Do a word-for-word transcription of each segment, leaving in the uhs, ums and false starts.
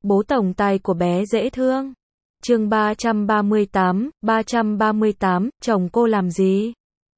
Bố tổng tài của bé dễ thương. Chương ba trăm ba mươi tám, ba trăm ba mươi tám, chồng cô làm gì?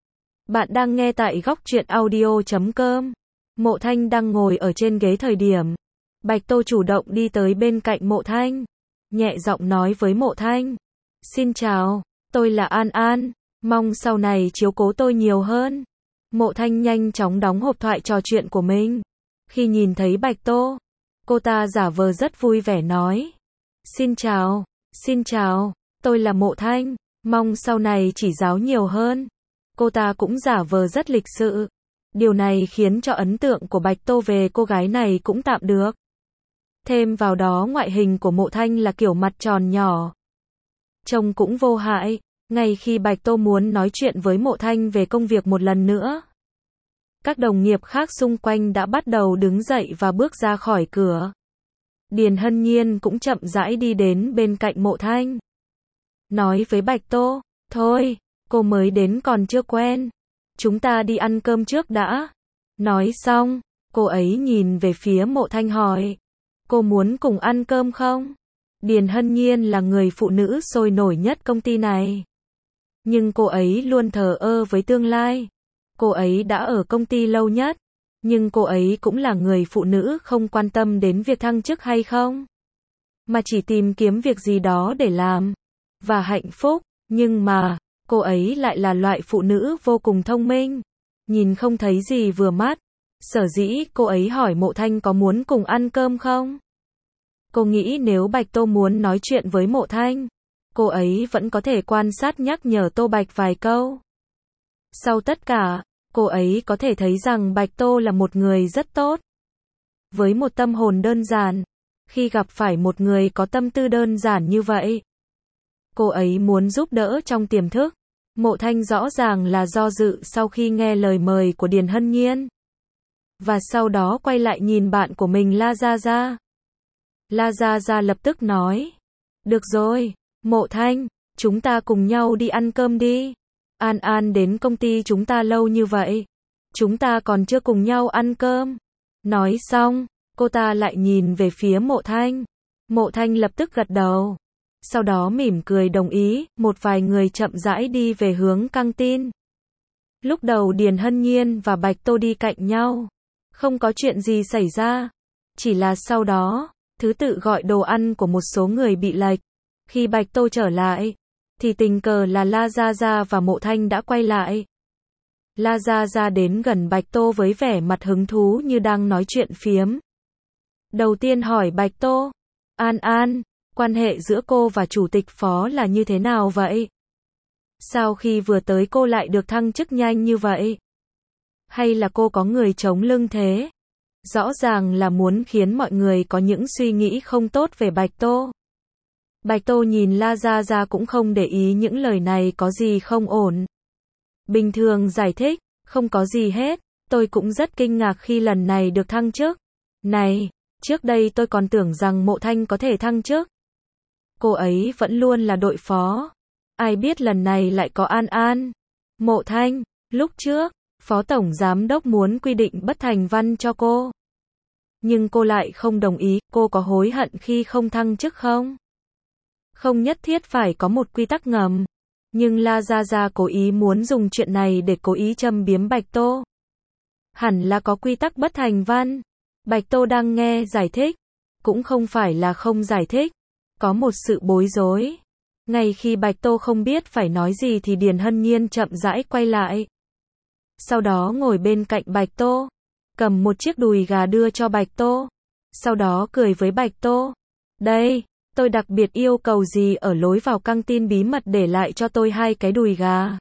Bạn đang nghe tại góc truyện audio chấm com. Mộ Thanh đang ngồi ở trên ghế thời điểm Bạch Tô chủ động đi tới bên cạnh Mộ Thanh, nhẹ giọng nói với Mộ Thanh: "Xin chào, tôi là An An, mong sau này chiếu cố tôi nhiều hơn." Mộ Thanh nhanh chóng đóng hộp thoại trò chuyện của mình. Khi nhìn thấy Bạch Tô, cô ta giả vờ rất vui vẻ nói: "Xin chào, xin chào, tôi là Mộ Thanh, mong sau này chỉ giáo nhiều hơn." Cô ta cũng giả vờ rất lịch sự. Điều này khiến cho ấn tượng của Bạch Tô về cô gái này cũng tạm được. Thêm vào đó ngoại hình của Mộ Thanh là kiểu mặt tròn nhỏ, trông cũng vô hại. Ngay khi Bạch Tô muốn nói chuyện với Mộ Thanh về công việc một lần nữa, các đồng nghiệp khác xung quanh đã bắt đầu đứng dậy và bước ra khỏi cửa. Điền Hân Nhiên cũng chậm rãi đi đến bên cạnh Mộ Thanh, nói với Bạch Tô: "Thôi, cô mới đến còn chưa quen, chúng ta đi ăn cơm trước đã." Nói xong, cô ấy nhìn về phía Mộ Thanh hỏi: "Cô muốn cùng ăn cơm không?" Điền Hân Nhiên là người phụ nữ sôi nổi nhất công ty này, nhưng cô ấy luôn thờ ơ với tương lai. Cô ấy đã ở công ty lâu nhất, nhưng cô ấy cũng là người phụ nữ không quan tâm đến việc thăng chức hay không, mà chỉ tìm kiếm việc gì đó để làm và hạnh phúc. Nhưng mà, cô ấy lại là loại phụ nữ vô cùng thông minh, nhìn không thấy gì vừa mắt. Sở dĩ cô ấy hỏi Mộ Thanh có muốn cùng ăn cơm không. Cô nghĩ nếu Bạch Tô muốn nói chuyện với Mộ Thanh, cô ấy vẫn có thể quan sát nhắc nhở Tô Bạch vài câu. Sau tất cả, cô ấy có thể thấy rằng Bạch Tô là một người rất tốt, với một tâm hồn đơn giản. Khi gặp phải một người có tâm tư đơn giản như vậy, cô ấy muốn giúp đỡ trong tiềm thức. Mộ Thanh rõ ràng là do dự sau khi nghe lời mời của Điền Hân Nhiên, và sau đó quay lại nhìn bạn của mình La Gia Gia. La Gia Gia lập tức nói: "Được rồi, Mộ Thanh, chúng ta cùng nhau đi ăn cơm đi. An An đến công ty chúng ta lâu như vậy, chúng ta còn chưa cùng nhau ăn cơm." Nói xong, cô ta lại nhìn về phía Mộ Thanh. Mộ Thanh lập tức gật đầu, sau đó mỉm cười đồng ý. Một vài người chậm rãi đi về hướng căng tin. Lúc đầu Điền Hân Nhiên và Bạch Tô đi cạnh nhau, không có chuyện gì xảy ra, chỉ là sau đó, thứ tự gọi đồ ăn của một số người bị lệch. Khi Bạch Tô trở lại, thì tình cờ là La Gia Gia và Mộ Thanh đã quay lại. La Gia Gia đến gần Bạch Tô với vẻ mặt hứng thú như đang nói chuyện phiếm. Đầu tiên hỏi Bạch Tô: "An An, quan hệ giữa cô và chủ tịch phó là như thế nào vậy? Sao khi vừa tới cô lại được thăng chức nhanh như vậy? Hay là cô có người chống lưng thế?" Rõ ràng là muốn khiến mọi người có những suy nghĩ không tốt về Bạch Tô. Bạch Tô nhìn La Gia Gia cũng không để ý những lời này có gì không ổn. Bình thường giải thích: "Không có gì hết, tôi cũng rất kinh ngạc khi lần này được thăng chức. Này, trước đây tôi còn tưởng rằng Mộ Thanh có thể thăng chức. Cô ấy vẫn luôn là đội phó. Ai biết lần này lại có An An. Mộ Thanh, lúc trước, Phó Tổng Giám Đốc muốn quy định bất thành văn cho cô, nhưng cô lại không đồng ý. Cô có hối hận khi không thăng chức không?" Không nhất thiết phải có một quy tắc ngầm, nhưng La Gia Gia cố ý muốn dùng chuyện này để cố ý châm biếm Bạch Tô. Hẳn là có quy tắc bất thành văn. Bạch Tô đang nghe giải thích, cũng không phải là không giải thích, có một sự bối rối. Ngay khi Bạch Tô không biết phải nói gì thì Điền Hân Nhiên chậm rãi quay lại, sau đó ngồi bên cạnh Bạch Tô, cầm một chiếc đùi gà đưa cho Bạch Tô, sau đó cười với Bạch Tô: "Đây, tôi đặc biệt yêu cầu gì ở lối vào căng tin bí mật để lại cho tôi hai cái đùi gà.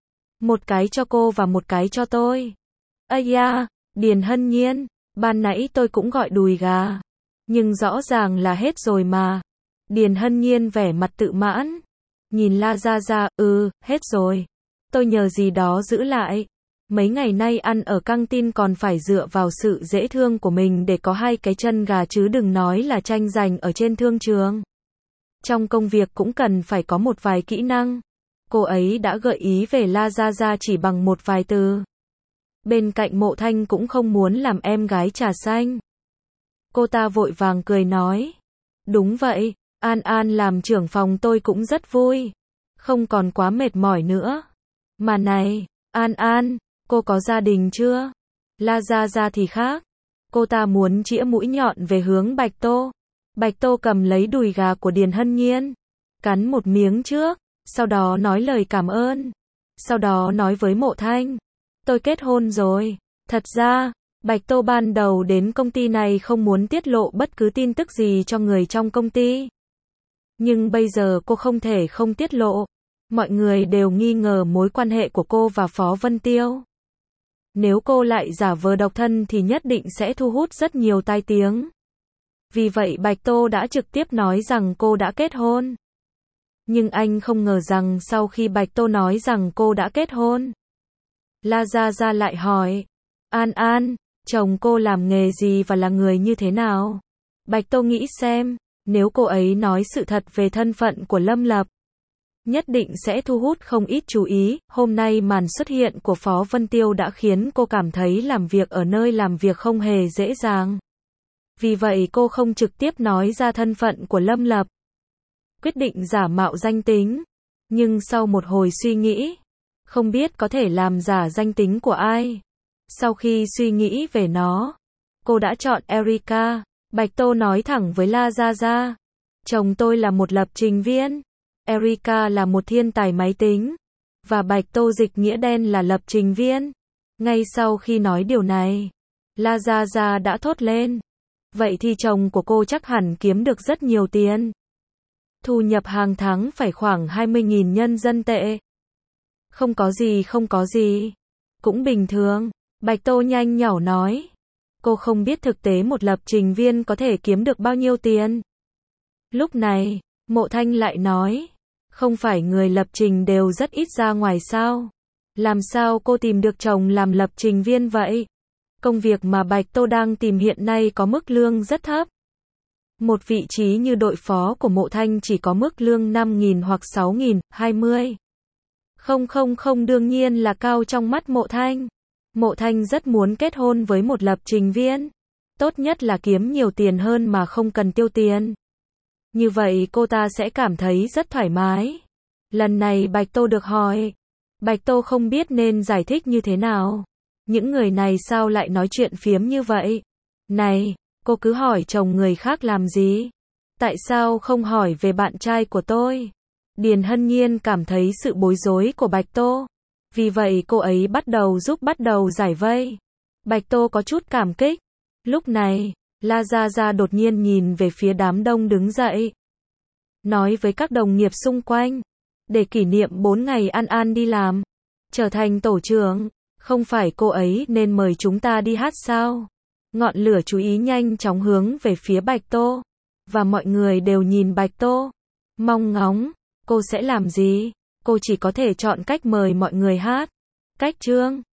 Một cái cho cô và một cái cho tôi." "Ây da, Điền Hân Nhiên, ban nãy tôi cũng gọi đùi gà, nhưng rõ ràng là hết rồi mà." Điền Hân Nhiên vẻ mặt tự mãn, nhìn La Gia Gia: "Ừ, hết rồi. Tôi nhờ gì đó giữ lại. Mấy ngày nay ăn ở căng tin còn phải dựa vào sự dễ thương của mình để có hai cái chân gà chứ đừng nói là tranh giành ở trên thương trường. Trong công việc cũng cần phải có một vài kỹ năng." Cô ấy đã gợi ý về La Gia Gia chỉ bằng một vài từ. Bên cạnh Mộ Thanh cũng không muốn làm em gái trà xanh. Cô ta vội vàng cười nói: Đúng vậy, An An làm trưởng phòng tôi cũng rất vui. Không còn quá mệt mỏi nữa. Mà này, An An, cô có gia đình chưa? La Gia Gia thì khác. Cô ta muốn chĩa mũi nhọn về hướng Bạch Tô. Bạch Tô cầm lấy đùi gà của Điền Hân Nhiên. Cắn một miếng trước, sau đó nói lời cảm ơn. Sau đó nói với Mộ Thanh. Tôi kết hôn rồi. Thật ra, Bạch Tô ban đầu đến công ty này không muốn tiết lộ bất cứ tin tức gì cho người trong công ty. Nhưng bây giờ cô không thể không tiết lộ. Mọi người đều nghi ngờ mối quan hệ của cô và Phó Vân Tiêu. Nếu cô lại giả vờ độc thân thì nhất định sẽ thu hút rất nhiều tai tiếng. Vì vậy Bạch Tô đã trực tiếp nói rằng cô đã kết hôn. Nhưng anh không ngờ rằng sau khi Bạch Tô nói rằng cô đã kết hôn, La Gia Gia lại hỏi, An An, chồng cô làm nghề gì và là người như thế nào? Bạch Tô nghĩ xem, nếu cô ấy nói sự thật về thân phận của Lâm Lập, nhất định sẽ thu hút không ít chú ý. Hôm nay màn xuất hiện của Phó Vân Tiêu đã khiến cô cảm thấy làm việc ở nơi làm việc không hề dễ dàng. Vì vậy cô không trực tiếp nói ra thân phận của Lâm Lập. Quyết định giả mạo danh tính. Nhưng sau một hồi suy nghĩ, không biết có thể làm giả danh tính của ai. Sau khi suy nghĩ về nó, cô đã chọn Erika. Bạch Tô nói thẳng với La Gia Gia. Chồng tôi là một lập trình viên. Erika là một thiên tài máy tính. Và Bạch Tô dịch nghĩa đen là lập trình viên. Ngay sau khi nói điều này, La Gia Gia đã thốt lên. Vậy thì chồng của cô chắc hẳn kiếm được rất nhiều tiền. Thu nhập hàng tháng phải khoảng hai mươi nghìn nhân dân tệ. Không có gì không có gì. Cũng bình thường. Bạch Tô nhanh nhảu nói. Cô không biết thực tế một lập trình viên có thể kiếm được bao nhiêu tiền. Lúc này, Mộ Thanh lại nói. Không phải người lập trình đều rất ít ra ngoài sao? Làm sao cô tìm được chồng làm lập trình viên vậy? Công việc mà Bạch Tô đang tìm hiện nay có mức lương rất thấp. Một vị trí như đội phó của Mộ Thanh chỉ có mức lương năm nghìn hoặc sáu nghìn, hai mươi. Không không không đương nhiên là cao trong mắt Mộ Thanh. Mộ Thanh rất muốn kết hôn với một lập trình viên. Tốt nhất là kiếm nhiều tiền hơn mà không cần tiêu tiền. Như vậy cô ta sẽ cảm thấy rất thoải mái. Lần này Bạch Tô được hỏi. Bạch Tô không biết nên giải thích như thế nào. Những người này sao lại nói chuyện phiếm như vậy? Này, cô cứ hỏi chồng người khác làm gì? Tại sao không hỏi về bạn trai của tôi? Điền Hân Nhiên cảm thấy sự bối rối của Bạch Tô. Vì vậy cô ấy bắt đầu giúp bắt đầu giải vây. Bạch Tô có chút cảm kích. Lúc này, La Gia Gia đột nhiên nhìn về phía đám đông đứng dậy. Nói với các đồng nghiệp xung quanh. Để kỷ niệm bốn ngày An An đi làm. Trở thành tổ trưởng. Không phải cô ấy nên mời chúng ta đi hát sao? Ngọn lửa chú ý nhanh chóng hướng về phía Bạch Tô. Và mọi người đều nhìn Bạch Tô. Mong ngóng. Cô sẽ làm gì? Cô chỉ có thể chọn cách mời mọi người hát. Cách chương.